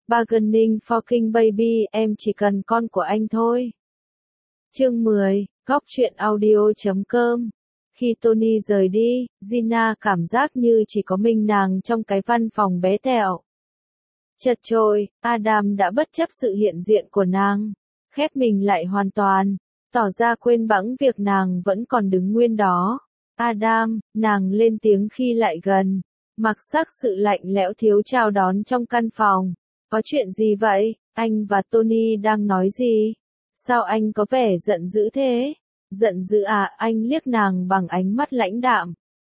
Bargaining for King Baby, em chỉ cần con của anh thôi. Chương 10, góc truyện audio.com. Khi Tony rời đi, Gina cảm giác như chỉ có mình nàng trong cái văn phòng bé tẹo. Chật chội, Adam đã bất chấp sự hiện diện của nàng, khép mình lại hoàn toàn, tỏ ra quên bẵng việc nàng vẫn còn đứng nguyên đó. Adam, nàng lên tiếng khi lại gần, mặc sắc sự lạnh lẽo thiếu chào đón trong căn phòng. Có chuyện gì vậy? Anh và Tony đang nói gì? Sao anh có vẻ giận dữ thế? Giận dữ à? Anh liếc nàng bằng ánh mắt lãnh đạm.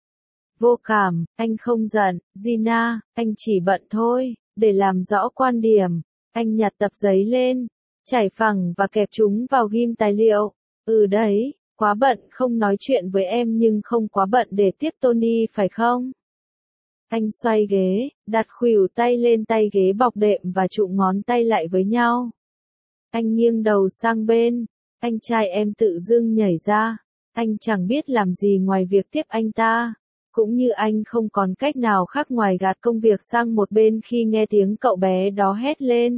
Vô cảm, anh không giận, Gina, anh chỉ bận thôi. Để làm rõ quan điểm, anh nhặt tập giấy lên, trải phẳng và kẹp chúng vào ghim tài liệu. Đấy, quá bận không nói chuyện với em nhưng không quá bận để tiếp Tony phải không? Anh xoay ghế, đặt khuỷu tay lên tay ghế bọc đệm và trụm ngón tay lại với nhau. Anh nghiêng đầu sang bên, anh trai em tự dưng nhảy ra, anh chẳng biết làm gì ngoài việc tiếp anh ta. Cũng như anh không còn cách nào khác ngoài gạt công việc sang một bên khi nghe tiếng cậu bé đó hét lên.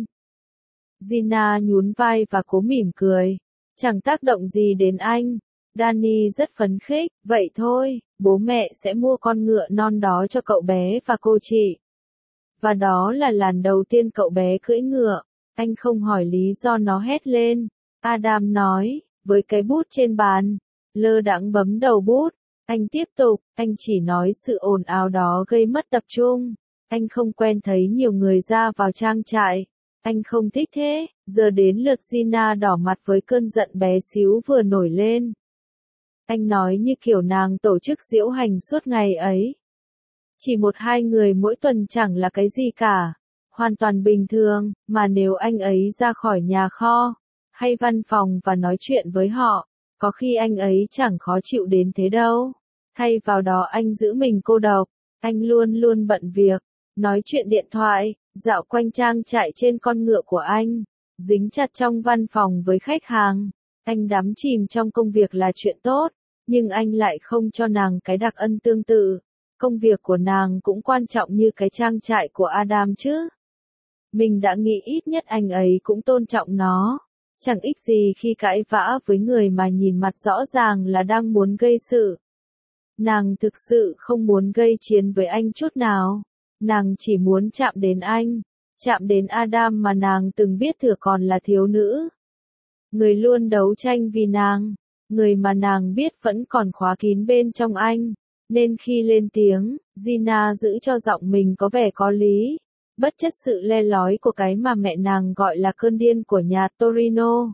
Gina nhún vai và cố mỉm cười. Chẳng tác động gì đến anh. Danny rất phấn khích. Vậy thôi, bố mẹ sẽ mua con ngựa non đó cho cậu bé và cô chị. Và đó là lần đầu tiên cậu bé cưỡi ngựa. Anh không hỏi lý do nó hét lên. Adam nói, với cái bút trên bàn. Lơ đãng bấm đầu bút. Anh tiếp tục, anh chỉ nói sự ồn ào đó gây mất tập trung. Anh không quen thấy nhiều người ra vào trang trại. Anh không thích thế. Giờ đến lượt Gina đỏ mặt với cơn giận bé xíu vừa nổi lên. Anh nói như kiểu nàng tổ chức diễu hành suốt ngày ấy. Chỉ một hai người mỗi tuần chẳng là cái gì cả. Hoàn toàn bình thường, mà nếu anh ấy ra khỏi nhà kho, hay văn phòng và nói chuyện với họ, có khi anh ấy chẳng khó chịu đến thế đâu. Thay vào đó anh giữ mình cô độc, anh luôn luôn bận việc, nói chuyện điện thoại, dạo quanh trang trại trên con ngựa của anh, dính chặt trong văn phòng với khách hàng. Anh đắm chìm trong công việc là chuyện tốt, nhưng anh lại không cho nàng cái đặc ân tương tự. Công việc của nàng cũng quan trọng như cái trang trại của Adam chứ. Mình đã nghĩ ít nhất anh ấy cũng tôn trọng nó. Chẳng ích gì khi cãi vã với người mà nhìn mặt rõ ràng là đang muốn gây sự. Nàng thực sự không muốn gây chiến với anh chút nào. Nàng chỉ muốn chạm đến anh, chạm đến Adam mà nàng từng biết thừa còn là thiếu nữ. Người luôn đấu tranh vì nàng, người mà nàng biết vẫn còn khóa kín bên trong anh. Nên khi lên tiếng, Gina giữ cho giọng mình có vẻ có lý, bất chấp sự le lói của cái mà mẹ nàng gọi là cơn điên của nhà Torino.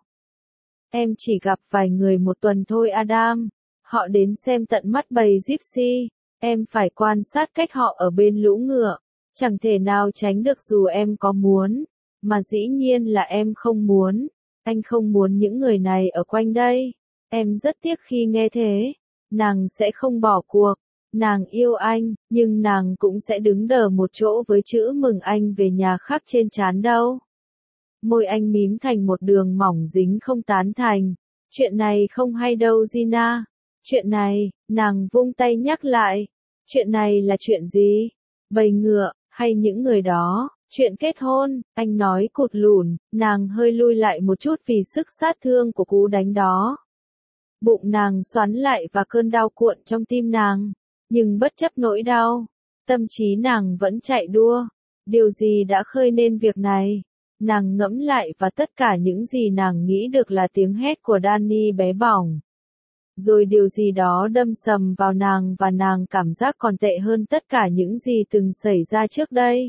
Em chỉ gặp vài người một tuần thôi Adam. Họ đến xem tận mắt bầy Gypsy, em phải quan sát cách họ ở bên lũ ngựa, chẳng thể nào tránh được dù em có muốn, mà dĩ nhiên là em không muốn, anh không muốn những người này ở quanh đây, em rất tiếc khi nghe thế, nàng sẽ không bỏ cuộc, nàng yêu anh, nhưng nàng cũng sẽ đứng đờ một chỗ với chữ mừng anh về nhà khắc trên trán đâu. Môi anh mím thành một đường mỏng dính không tán thành, chuyện này không hay đâu Gina. Chuyện này, nàng vung tay nhắc lại. Chuyện này là chuyện gì? Bầy ngựa, hay những người đó? Chuyện kết hôn, anh nói cụt lủn, nàng hơi lui lại một chút vì sức sát thương của cú đánh đó. Bụng nàng xoắn lại và cơn đau cuộn trong tim nàng. Nhưng bất chấp nỗi đau, tâm trí nàng vẫn chạy đua. Điều gì đã khơi nên việc này? Nàng ngẫm lại và tất cả những gì nàng nghĩ được là tiếng hét của Danny bé bỏng. Rồi điều gì đó đâm sầm vào nàng và nàng cảm giác còn tệ hơn tất cả những gì từng xảy ra trước đây.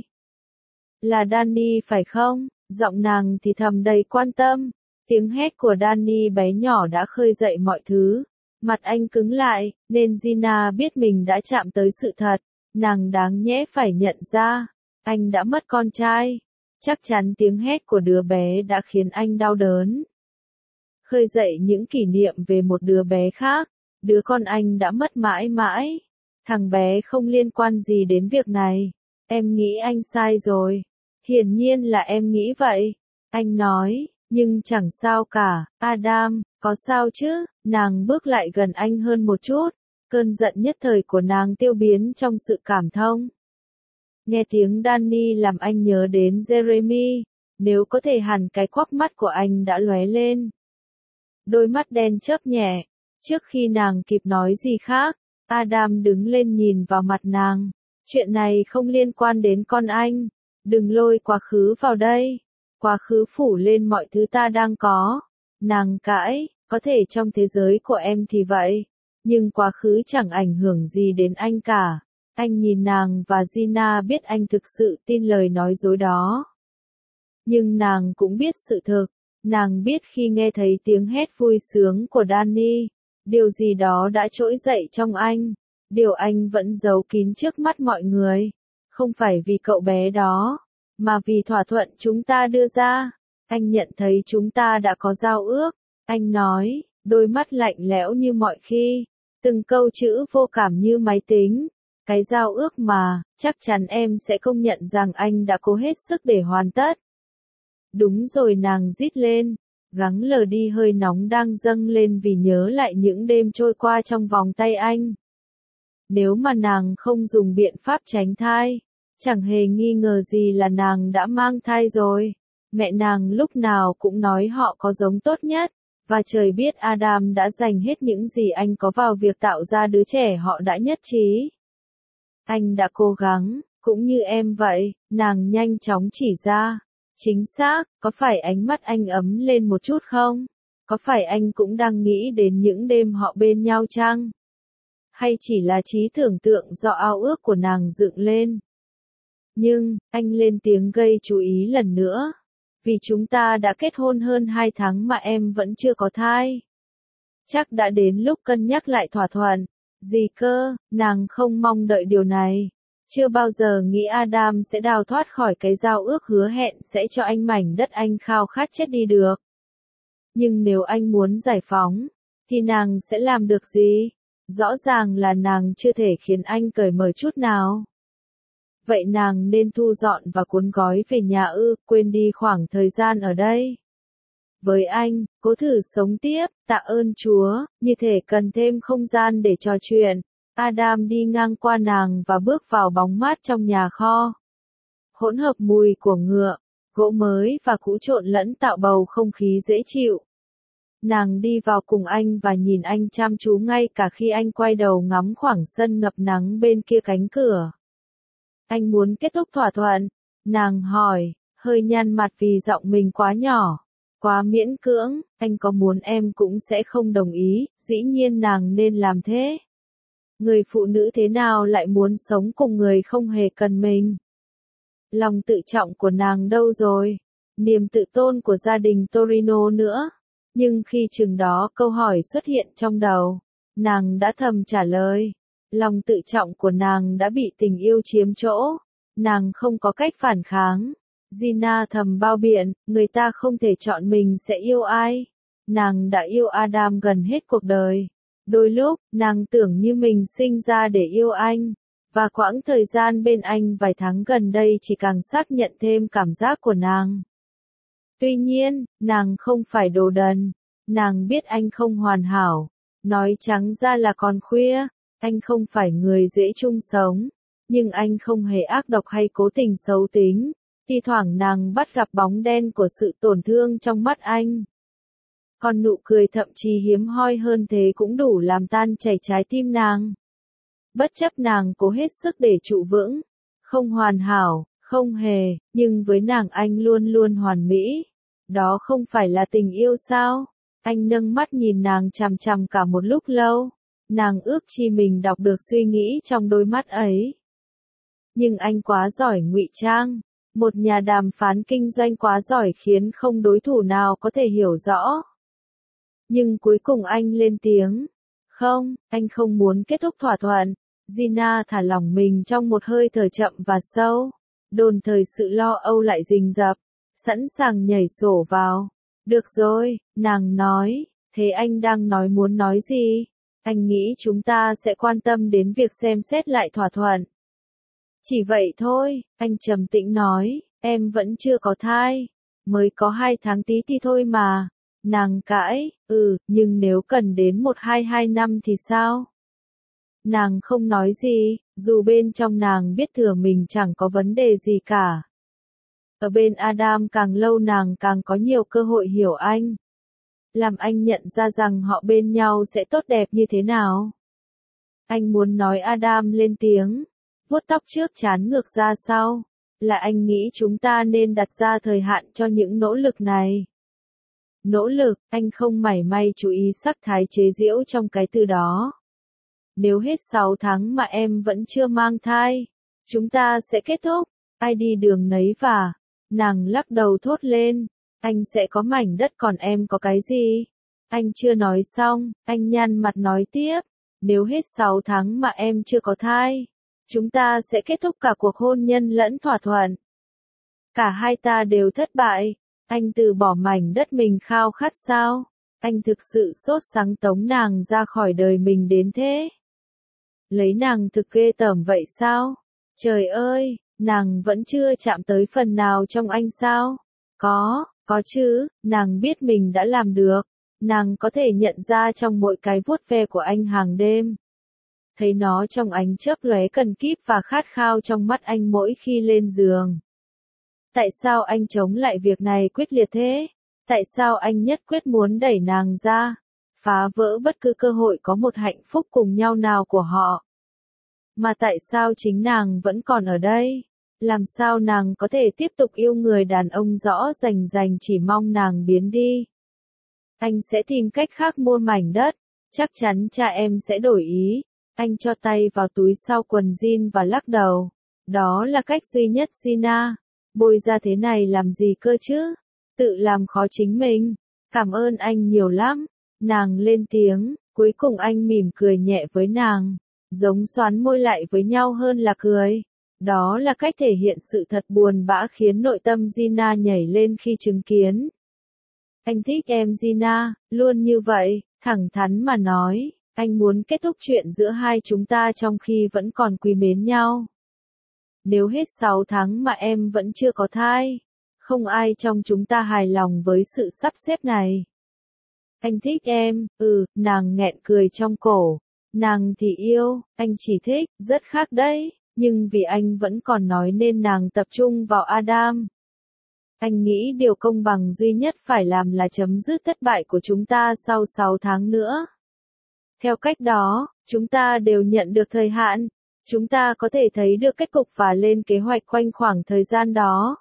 Là Danny phải không? Giọng nàng thì thầm đầy quan tâm. Tiếng hét của Danny bé nhỏ đã khơi dậy mọi thứ. Mặt anh cứng lại, nên Gina biết mình đã chạm tới sự thật. Nàng đáng nhẽ phải nhận ra, anh đã mất con trai. Chắc chắn tiếng hét của đứa bé đã khiến anh đau đớn. Khơi dậy những kỷ niệm về một đứa bé khác, đứa con anh đã mất mãi mãi. Thằng bé không liên quan gì đến việc này. Em nghĩ anh sai rồi. Hiển nhiên là em nghĩ vậy. Anh nói, nhưng chẳng sao cả, Adam, có sao chứ? Nàng bước lại gần anh hơn một chút. Cơn giận nhất thời của nàng tiêu biến trong sự cảm thông. Nghe tiếng Danny làm anh nhớ đến Jeremy, nếu có thể hẳn cái quắc mắt của anh đã lóe lên. Đôi mắt đen chớp nhẹ, trước khi nàng kịp nói gì khác, Adam đứng lên nhìn vào mặt nàng. Chuyện này không liên quan đến con anh, đừng lôi quá khứ vào đây. Quá khứ phủ lên mọi thứ ta đang có. Nàng cãi, có thể trong thế giới của em thì vậy, nhưng quá khứ chẳng ảnh hưởng gì đến anh cả. Anh nhìn nàng và Gina biết anh thực sự tin lời nói dối đó. Nhưng nàng cũng biết sự thực, nàng biết khi nghe thấy tiếng hét vui sướng của Danny, điều gì đó đã trỗi dậy trong anh, điều anh vẫn giấu kín trước mắt mọi người. Không phải vì cậu bé đó, mà vì thỏa thuận chúng ta đưa ra. Anh nhận thấy chúng ta đã có giao ước, anh nói, đôi mắt lạnh lẽo như mọi khi, từng câu chữ vô cảm như máy tính. Cái giao ước mà, chắc chắn em sẽ công nhận rằng anh đã cố hết sức để hoàn tất. Đúng rồi, nàng rít lên, gắng lờ đi hơi nóng đang dâng lên vì nhớ lại những đêm trôi qua trong vòng tay anh. Nếu mà nàng không dùng biện pháp tránh thai, chẳng hề nghi ngờ gì là nàng đã mang thai rồi. Mẹ nàng lúc nào cũng nói họ có giống tốt nhất, và trời biết Adam đã dành hết những gì anh có vào việc tạo ra đứa trẻ họ đã nhất trí. Anh đã cố gắng, cũng như em vậy, nàng nhanh chóng chỉ ra. Chính xác, có phải ánh mắt anh ấm lên một chút không? Có phải anh cũng đang nghĩ đến những đêm họ bên nhau chăng? Hay chỉ là trí tưởng tượng do ao ước của nàng dựng lên? Nhưng, anh lên tiếng gây chú ý lần nữa. Vì chúng ta đã kết hôn hơn 2 tháng mà em vẫn chưa có thai. Chắc đã đến lúc cân nhắc lại thỏa thuận. Gì cơ, nàng không mong đợi điều này. Chưa bao giờ nghĩ Adam sẽ đào thoát khỏi cái giao ước hứa hẹn sẽ cho anh mảnh đất anh khao khát chết đi được. Nhưng nếu anh muốn giải phóng, thì nàng sẽ làm được gì? Rõ ràng là nàng chưa thể khiến anh cởi mở chút nào. Vậy nàng nên thu dọn và cuốn gói về nhà quên đi khoảng thời gian ở đây. Với anh, cố thử sống tiếp, tạ ơn Chúa, như thể cần thêm không gian để trò chuyện. Adam đi ngang qua nàng và bước vào bóng mát trong nhà kho. Hỗn hợp mùi của ngựa, gỗ mới và cũ trộn lẫn tạo bầu không khí dễ chịu. Nàng đi vào cùng anh và nhìn anh chăm chú ngay cả khi anh quay đầu ngắm khoảng sân ngập nắng bên kia cánh cửa. Anh muốn kết thúc thỏa thuận? Nàng hỏi, hơi nhăn mặt vì giọng mình quá nhỏ, quá miễn cưỡng. Anh có muốn em cũng sẽ không đồng ý, dĩ nhiên nàng nên làm thế. Người phụ nữ thế nào lại muốn sống cùng người không hề cần mình? Lòng tự trọng của nàng đâu rồi? Niềm tự tôn của gia đình Torino nữa? Nhưng khi chừng đó câu hỏi xuất hiện trong đầu, nàng đã thầm trả lời. Lòng tự trọng của nàng đã bị tình yêu chiếm chỗ. Nàng không có cách phản kháng. Gina thầm bao biện, người ta không thể chọn mình sẽ yêu ai. Nàng đã yêu Adam gần hết cuộc đời. Đôi lúc, nàng tưởng như mình sinh ra để yêu anh. Và quãng thời gian bên anh vài tháng gần đây chỉ càng xác nhận thêm cảm giác của nàng. Tuy nhiên, nàng không phải đồ đần. Nàng biết anh không hoàn hảo. Nói trắng ra là còn khuya. Anh không phải người dễ chung sống. Nhưng anh không hề ác độc hay cố tình xấu tính. Thi thoảng nàng bắt gặp bóng đen của sự tổn thương trong mắt anh. Còn nụ cười thậm chí hiếm hoi hơn thế cũng đủ làm tan chảy trái tim nàng. Bất chấp nàng cố hết sức để trụ vững. Không hoàn hảo, không hề, nhưng với nàng anh luôn luôn hoàn mỹ. Đó không phải là tình yêu sao? Anh nâng mắt nhìn nàng chằm chằm cả một lúc lâu. Nàng ước chi mình đọc được suy nghĩ trong đôi mắt ấy. Nhưng anh quá giỏi ngụy trang. Một nhà đàm phán kinh doanh quá giỏi khiến không đối thủ nào có thể hiểu rõ. Nhưng cuối cùng anh lên tiếng. Không, anh không muốn kết thúc thỏa thuận. Gina thả lỏng mình trong một hơi thở chậm và sâu. Đồn thời sự lo âu lại rình rập. Sẵn sàng nhảy sổ vào. Được rồi, nàng nói. Thế anh đang muốn nói gì? Anh nghĩ chúng ta sẽ quan tâm đến việc xem xét lại thỏa thuận. Chỉ vậy thôi, anh trầm tĩnh nói, em vẫn chưa có thai. Mới có 2 tháng tí thì thôi mà. Nàng cãi, nhưng nếu cần đến 1-2 năm thì sao? Nàng không nói gì, Dù bên trong nàng biết thừa mình chẳng có vấn đề gì cả. Ở bên Adam càng lâu nàng càng có nhiều cơ hội hiểu anh. Làm anh nhận ra rằng họ bên nhau sẽ tốt đẹp như thế nào. Anh muốn nói Adam lên tiếng, vuốt tóc trước trán ngược ra sau, là anh nghĩ chúng ta nên đặt ra thời hạn cho những nỗ lực này. Nỗ lực, anh không mảy may chú ý sắc thái chế giễu trong cái từ đó. Nếu hết 6 tháng mà em vẫn chưa mang thai, chúng ta sẽ kết thúc, ai đi đường nấy và, nàng lắc đầu thốt lên, anh sẽ có mảnh đất còn em có cái gì? Anh chưa nói xong, anh nhăn mặt nói tiếp, nếu hết 6 tháng mà em chưa có thai, chúng ta sẽ kết thúc cả cuộc hôn nhân lẫn thỏa thuận. Cả hai ta đều thất bại, anh từ bỏ mảnh đất mình khao khát sao? Anh thực sự sốt sắng tống nàng ra khỏi đời mình đến thế. Lấy nàng thực ghê tởm vậy sao? Trời ơi, nàng vẫn chưa chạm tới phần nào trong anh sao? Có chứ, nàng biết mình đã làm được. Nàng có thể nhận ra trong mỗi cái vuốt ve của anh hàng đêm. Thấy nó trong ánh chớp lóe cần kíp và khát khao trong mắt anh mỗi khi lên giường. Tại sao anh chống lại việc này quyết liệt thế? Tại sao anh nhất quyết muốn đẩy nàng ra? Phá vỡ bất cứ cơ hội có một hạnh phúc cùng nhau nào của họ. Mà tại sao chính nàng vẫn còn ở đây? Làm sao nàng có thể tiếp tục yêu người đàn ông rõ rành chỉ mong nàng biến đi? Anh sẽ tìm cách khác mua mảnh đất, chắc chắn cha em sẽ đổi ý. Anh cho tay vào túi sau quần jean và lắc đầu. Đó là cách duy nhất Gina. Bôi ra thế này làm gì cơ chứ? Tự làm khó chính mình. Cảm ơn anh nhiều lắm. Nàng lên tiếng, cuối cùng anh mỉm cười nhẹ với nàng. Giống xoắn môi lại với nhau hơn là cười. Đó là cách thể hiện sự thật buồn bã khiến nội tâm Gina nhảy lên khi chứng kiến. Anh thích em Gina, luôn như vậy, thẳng thắn mà nói, anh muốn kết thúc chuyện giữa hai chúng ta trong khi vẫn còn quý mến nhau. Nếu hết 6 tháng mà em vẫn chưa có thai, không ai trong chúng ta hài lòng với sự sắp xếp này. Anh thích em, nàng nghẹn cười trong cổ. Nàng thì yêu, anh chỉ thích, rất khác đấy, nhưng vì anh vẫn còn nói nên nàng tập trung vào Adam. Anh nghĩ điều công bằng duy nhất phải làm là chấm dứt thất bại của chúng ta sau 6 tháng nữa. Theo cách đó, chúng ta đều nhận được thời hạn, chúng ta có thể thấy được kết cục và lên kế hoạch quanh khoảng thời gian đó.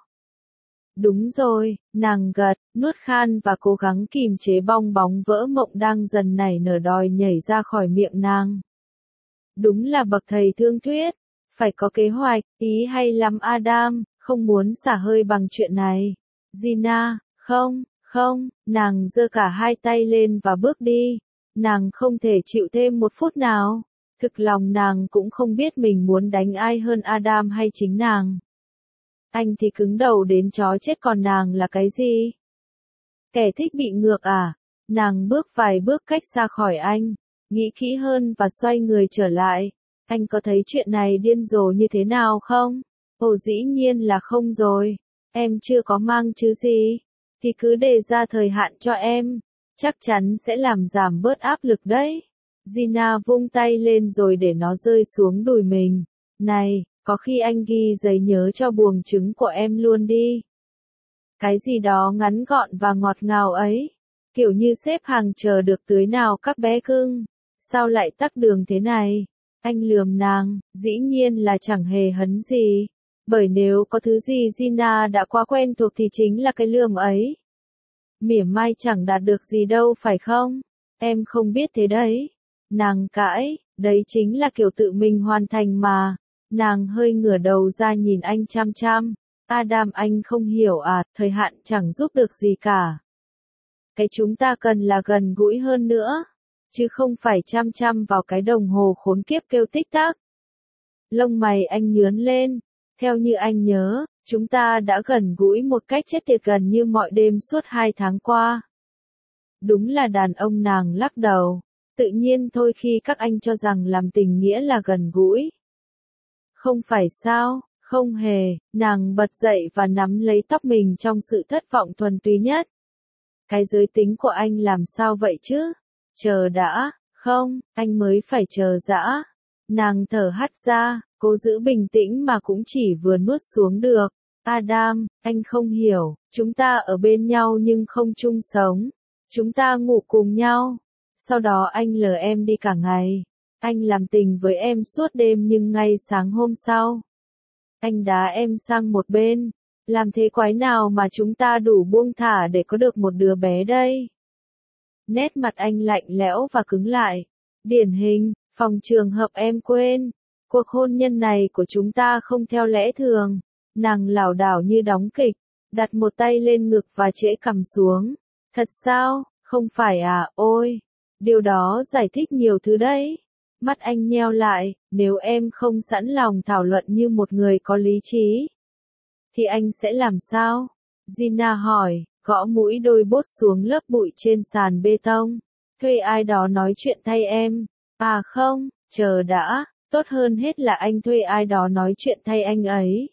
Đúng rồi, nàng gật, nuốt khan và cố gắng kìm chế bong bóng vỡ mộng đang dần nảy nở đòi nhảy ra khỏi miệng nàng. Đúng là bậc thầy thương thuyết, phải có kế hoạch, ý hay lắm Adam, không muốn xả hơi bằng chuyện này. Gina, không, nàng giơ cả hai tay lên và bước đi. Nàng không thể chịu thêm một phút nào. Thực lòng nàng cũng không biết mình muốn đánh ai hơn Adam hay chính nàng. Anh thì cứng đầu đến chó chết còn nàng là cái gì? Kẻ thích bị ngược à? Nàng bước vài bước cách xa khỏi anh, nghĩ kỹ hơn và xoay người trở lại. Anh có thấy chuyện này điên rồ như thế nào không? Ồ dĩ nhiên là không rồi. Em chưa có mang chứ gì. Thì cứ đề ra thời hạn cho em. Chắc chắn sẽ làm giảm bớt áp lực đấy. Gina vung tay lên rồi để nó rơi xuống đùi mình. Này, có khi anh ghi giấy nhớ cho buồng trứng của em luôn đi. Cái gì đó ngắn gọn và ngọt ngào ấy. Kiểu như xếp hàng chờ được tưới nào các bé cưng. Sao lại tắc đường thế này? Anh lườm nàng, dĩ nhiên là chẳng hề hấn gì. Bởi nếu có thứ gì Gina đã quá quen thuộc thì chính là cái lườm ấy. Mỉa mai chẳng đạt được gì đâu phải không? Em không biết thế đấy. Nàng cãi, đấy chính là kiểu tự mình hoàn thành mà. Nàng hơi ngửa đầu ra nhìn anh chăm chăm. Adam anh không hiểu à, thời hạn chẳng giúp được gì cả. Cái chúng ta cần là gần gũi hơn nữa. Chứ không phải chăm chăm vào cái đồng hồ khốn kiếp kêu tích tắc. Lông mày anh nhướn lên. Theo như anh nhớ, chúng ta đã gần gũi một cách chết tiệt gần như mọi đêm suốt 2 tháng qua. Đúng là đàn ông nàng lắc đầu. Tự nhiên thôi khi các anh cho rằng làm tình nghĩa là gần gũi. Không phải sao, không hề, nàng bật dậy và nắm lấy tóc mình trong sự thất vọng thuần túy nhất. Cái giới tính của anh làm sao vậy chứ? Chờ đã, không, anh mới phải chờ dã. Nàng thở hắt ra, cố giữ bình tĩnh mà cũng chỉ vừa nuốt xuống được. Adam, anh không hiểu, chúng ta ở bên nhau nhưng không chung sống. Chúng ta ngủ cùng nhau. Sau đó anh lờ em đi cả ngày. Anh làm tình với em suốt đêm nhưng ngay sáng hôm sau, anh đá em sang một bên. Làm thế quái nào mà chúng ta đủ buông thả để có được một đứa bé đây? Nét mặt anh lạnh lẽo và cứng lại. Điển hình, phòng trường hợp em quên. Cuộc hôn nhân này của chúng ta không theo lẽ thường. Nàng lảo đảo như đóng kịch, đặt một tay lên ngực và trễ cằm xuống. Thật sao, không phải à, ôi. Điều đó giải thích nhiều thứ đấy. Mắt anh nheo lại, nếu em không sẵn lòng thảo luận như một người có lý trí, thì anh sẽ làm sao? Gina hỏi, gõ mũi đôi bốt xuống lớp bụi trên sàn bê tông. Thuê ai đó nói chuyện thay em. À không, chờ đã, tốt hơn hết là anh thuê ai đó nói chuyện thay anh ấy.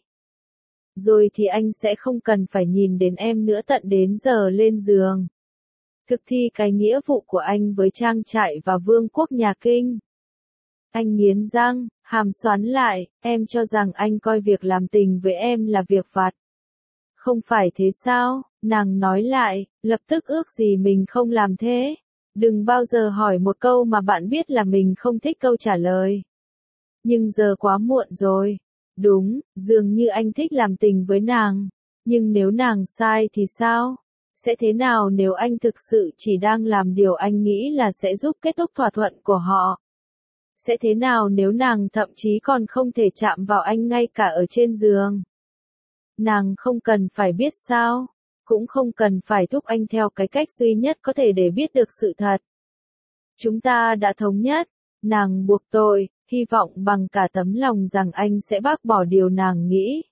Rồi thì anh sẽ không cần phải nhìn đến em nữa tận đến giờ lên giường. Thực thi cái nghĩa vụ của anh với trang trại và vương quốc nhà Kinh. Anh nghiến răng, hàm xoắn lại, em cho rằng anh coi việc làm tình với em là việc vặt. Không phải thế sao? Nàng nói lại, lập tức ước gì mình không làm thế. Đừng bao giờ hỏi một câu mà bạn biết là mình không thích câu trả lời. Nhưng giờ quá muộn rồi. Đúng, dường như anh thích làm tình với nàng. Nhưng nếu nàng sai thì sao? Sẽ thế nào nếu anh thực sự chỉ đang làm điều anh nghĩ là sẽ giúp kết thúc thỏa thuận của họ? Sẽ thế nào nếu nàng thậm chí còn không thể chạm vào anh ngay cả ở trên giường? Nàng không cần phải biết sao, cũng không cần phải thúc anh theo cái cách duy nhất có thể để biết được sự thật. Chúng ta đã thống nhất, nàng buộc tội, hy vọng bằng cả tấm lòng rằng anh sẽ bác bỏ điều nàng nghĩ.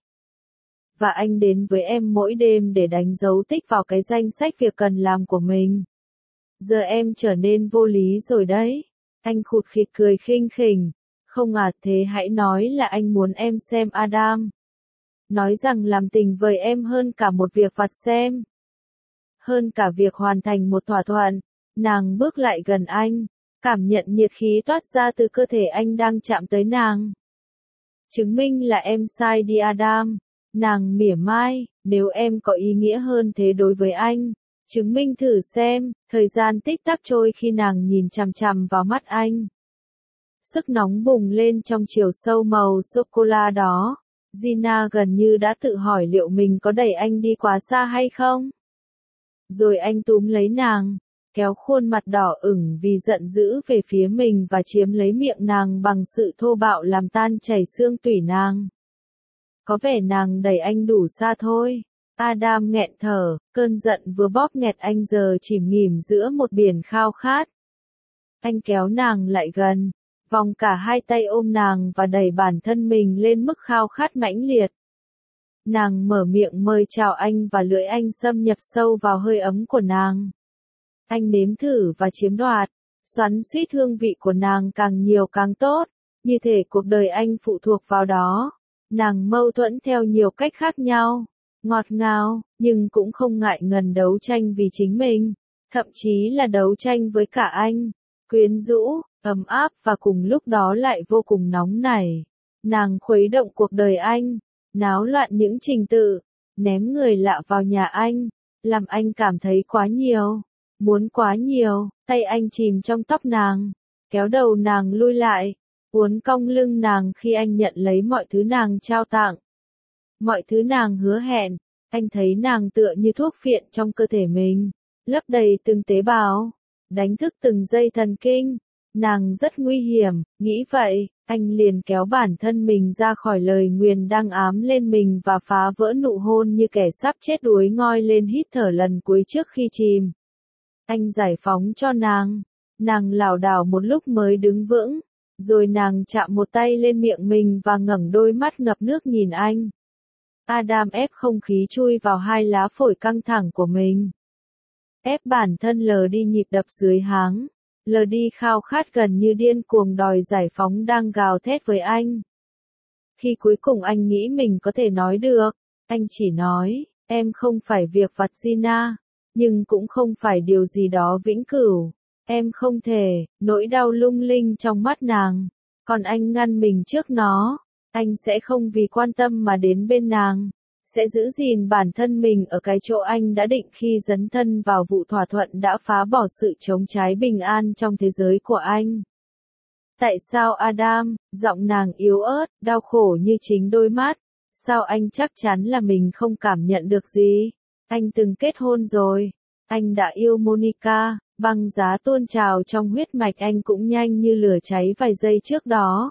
Và anh đến với em mỗi đêm để đánh dấu tích vào cái danh sách việc cần làm của mình. Giờ em trở nên vô lý rồi đấy. Anh khụt khịt cười khinh khỉnh. Không à, thế hãy nói là anh muốn em xem Adam. Nói rằng làm tình với em hơn cả một việc vặt xem. Hơn cả việc hoàn thành một thỏa thuận. Nàng bước lại gần anh, cảm nhận nhiệt khí toát ra từ cơ thể anh đang chạm tới nàng. Chứng minh là em sai đi Adam. Nàng mỉa mai, nếu em có ý nghĩa hơn thế đối với anh, chứng minh thử xem. Thời gian tích tắc trôi khi nàng nhìn chằm chằm vào mắt anh. Sức nóng bùng lên trong chiều sâu màu sô-cô-la đó. Gina gần như đã tự hỏi liệu mình có đẩy anh đi quá xa hay không. Rồi anh túm lấy nàng, kéo khuôn mặt đỏ ửng vì giận dữ về phía mình và chiếm lấy miệng nàng bằng sự thô bạo làm tan chảy xương tủy nàng. Có vẻ nàng đẩy anh đủ xa thôi. Adam nghẹn thở, cơn giận vừa bóp nghẹt anh giờ chìm nghỉm giữa một biển khao khát. Anh kéo nàng lại gần, vòng cả hai tay ôm nàng và đẩy bản thân mình lên mức khao khát mãnh liệt. Nàng mở miệng mời chào anh và lưỡi anh xâm nhập sâu vào hơi ấm của nàng. Anh nếm thử và chiếm đoạt, xoắn xuýt hương vị của nàng càng nhiều càng tốt, như thể cuộc đời anh phụ thuộc vào đó. Nàng mâu thuẫn theo nhiều cách khác nhau, ngọt ngào, nhưng cũng không ngại ngần đấu tranh vì chính mình, thậm chí là đấu tranh với cả anh, quyến rũ, ấm áp và cùng lúc đó lại vô cùng nóng nảy. Nàng khuấy động cuộc đời anh, náo loạn những trình tự, ném người lạ vào nhà anh, làm anh cảm thấy quá nhiều, muốn quá nhiều. Tay anh chìm trong tóc nàng, kéo đầu nàng lui lại, uốn cong lưng nàng khi anh nhận lấy mọi thứ nàng trao tặng. Mọi thứ nàng hứa hẹn, anh thấy nàng tựa như thuốc phiện trong cơ thể mình, lấp đầy từng tế bào, đánh thức từng dây thần kinh. Nàng rất nguy hiểm, nghĩ vậy, anh liền kéo bản thân mình ra khỏi lời nguyền đang ám lên mình và phá vỡ nụ hôn như kẻ sắp chết đuối ngoi lên hít thở lần cuối trước khi chìm. Anh giải phóng cho nàng lảo đảo một lúc mới đứng vững, rồi nàng chạm một tay lên miệng mình và ngẩng đôi mắt ngập nước nhìn anh. Adam ép không khí chui vào hai lá phổi căng thẳng của mình. Ép bản thân lờ đi nhịp đập dưới háng, lờ đi khao khát gần như điên cuồng đòi giải phóng đang gào thét với anh. Khi cuối cùng anh nghĩ mình có thể nói được, anh chỉ nói, em không phải việc vặt Gina, nhưng cũng không phải điều gì đó vĩnh cửu. Em không thể, nỗi đau lung linh trong mắt nàng, Còn anh ngăn mình trước nó. Anh sẽ không vì quan tâm mà đến bên nàng. Sẽ giữ gìn bản thân mình ở cái chỗ anh đã định khi dấn thân vào vụ thỏa thuận đã phá bỏ sự chống trái bình an trong thế giới của anh. Tại sao Adam? Giọng nàng yếu ớt, đau khổ như chính đôi mắt. Sao anh chắc chắn là mình không cảm nhận được gì? Anh từng kết hôn rồi. Anh đã yêu Monica, băng giá tuôn trào trong huyết mạch anh cũng nhanh như lửa cháy vài giây trước đó.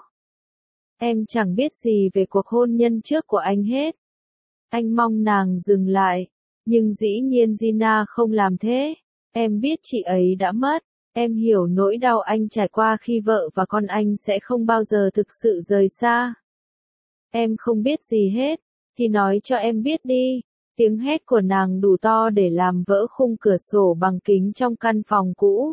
Em chẳng biết gì về cuộc hôn nhân trước của anh hết. Anh mong nàng dừng lại. Nhưng dĩ nhiên Gina không làm thế. Em biết chị ấy đã mất. Em hiểu nỗi đau anh trải qua khi vợ và con anh sẽ không bao giờ thực sự rời xa. Em không biết gì hết. Thì nói cho em biết đi. Tiếng hét của nàng đủ to để làm vỡ khung cửa sổ bằng kính trong căn phòng cũ.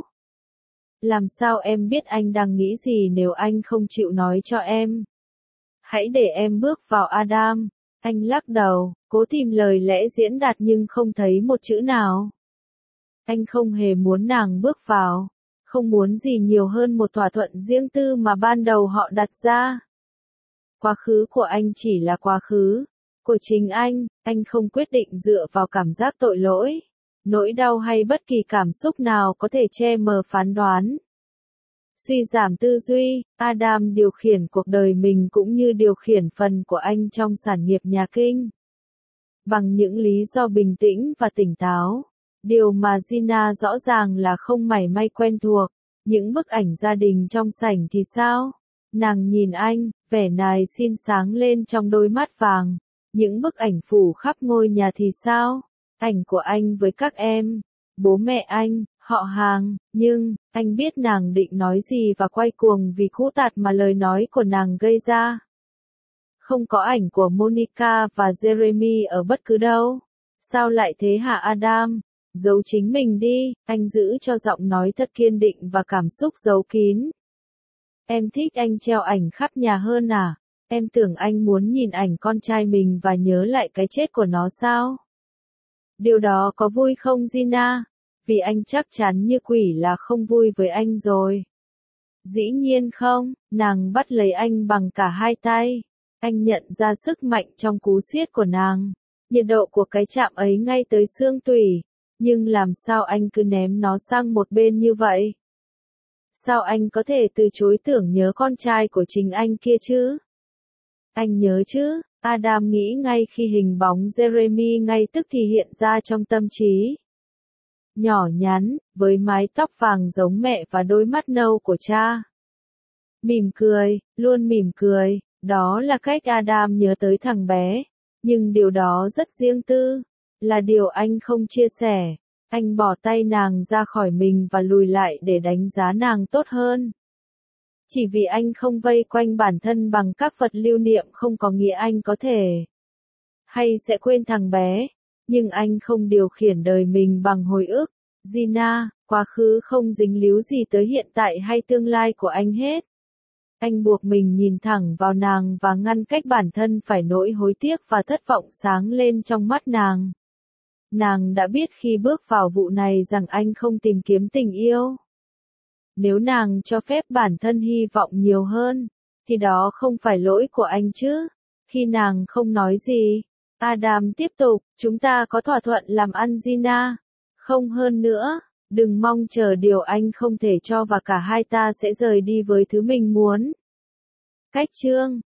Làm sao em biết anh đang nghĩ gì nếu anh không chịu nói cho em? Hãy để em bước vào Adam. Anh lắc đầu, cố tìm lời lẽ diễn đạt nhưng không thấy một chữ nào. Anh không hề muốn nàng bước vào. Không muốn gì nhiều hơn một thỏa thuận riêng tư mà ban đầu họ đặt ra. Quá khứ của anh chỉ là quá khứ. Của chính anh không quyết định dựa vào cảm giác tội lỗi, nỗi đau hay bất kỳ cảm xúc nào có thể che mờ phán đoán. Suy giảm tư duy, Adam điều khiển cuộc đời mình cũng như điều khiển phần của anh trong sản nghiệp nhà kinh. Bằng những lý do bình tĩnh và tỉnh táo. Điều mà Gina rõ ràng là không mảy may quen thuộc. Những bức ảnh gia đình trong sảnh thì sao? Nàng nhìn anh, vẻ nài xin sáng lên trong đôi mắt vàng. Những bức ảnh phủ khắp ngôi nhà thì sao? Ảnh của anh với các em, bố mẹ anh, họ hàng, nhưng, anh biết nàng định nói gì và quay cuồng vì cú tạt mà lời nói của nàng gây ra. Không có ảnh của Monica và Jeremy ở bất cứ đâu. Sao lại thế hả Adam? Giấu chính mình đi, anh giữ cho giọng nói thật kiên định và cảm xúc giấu kín. Em thích anh treo ảnh khắp nhà hơn à? Em tưởng anh muốn nhìn ảnh con trai mình và nhớ lại cái chết của nó sao? Điều đó có vui không Gina? Vì anh chắc chắn như quỷ là không vui với anh rồi. Dĩ nhiên không, nàng bắt lấy anh bằng cả hai tay. Anh nhận ra sức mạnh trong cú siết của nàng. Nhiệt độ của cái chạm ấy ngay tới xương tủy. Nhưng làm sao anh cứ ném nó sang một bên như vậy? Sao anh có thể từ chối tưởng nhớ con trai của chính anh kia chứ? Anh nhớ chứ, Adam nghĩ ngay khi hình bóng Jeremy ngay tức thì hiện ra trong tâm trí. Nhỏ nhắn, với mái tóc vàng giống mẹ và đôi mắt nâu của cha. Mỉm cười, luôn mỉm cười, đó là cách Adam nhớ tới thằng bé. Nhưng điều đó rất riêng tư, là điều anh không chia sẻ. Anh bỏ tay nàng ra khỏi mình và lùi lại để đánh giá nàng tốt hơn. Chỉ vì anh không vây quanh bản thân bằng các vật lưu niệm không có nghĩa anh có thể hay sẽ quên thằng bé, nhưng anh không điều khiển đời mình bằng hồi ức. Gina, quá khứ không dính líu gì tới hiện tại hay tương lai của anh hết. Anh buộc mình nhìn thẳng vào nàng và ngăn cách bản thân phải nỗi hối tiếc và thất vọng sáng lên trong mắt nàng. Nàng đã biết khi bước vào vụ này rằng anh không tìm kiếm tình yêu. Nếu nàng cho phép bản thân hy vọng nhiều hơn, thì đó không phải lỗi của anh chứ. Khi nàng không nói gì, Adam tiếp tục, chúng ta có thỏa thuận làm ăn Gina. Không hơn nữa, đừng mong chờ điều anh không thể cho và cả hai ta sẽ rời đi với thứ mình muốn. Cách chương